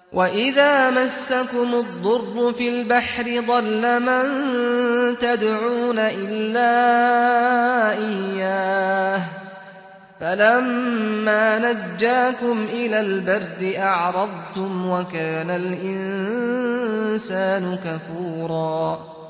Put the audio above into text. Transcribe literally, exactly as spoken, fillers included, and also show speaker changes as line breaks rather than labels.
وَإِذَا مَسَّكُمُ الضُّرُّ فِي الْبَحْرِ ضَلَّ مَن تَدْعُونَ إِلَّا إِيَّاهُ فَلَمَّا نَجَّاكُمْ إِلَى الْبَرِّ أَعْرَضْتُمْ وَكَانَ الْإِنسَانُ كَفُورًا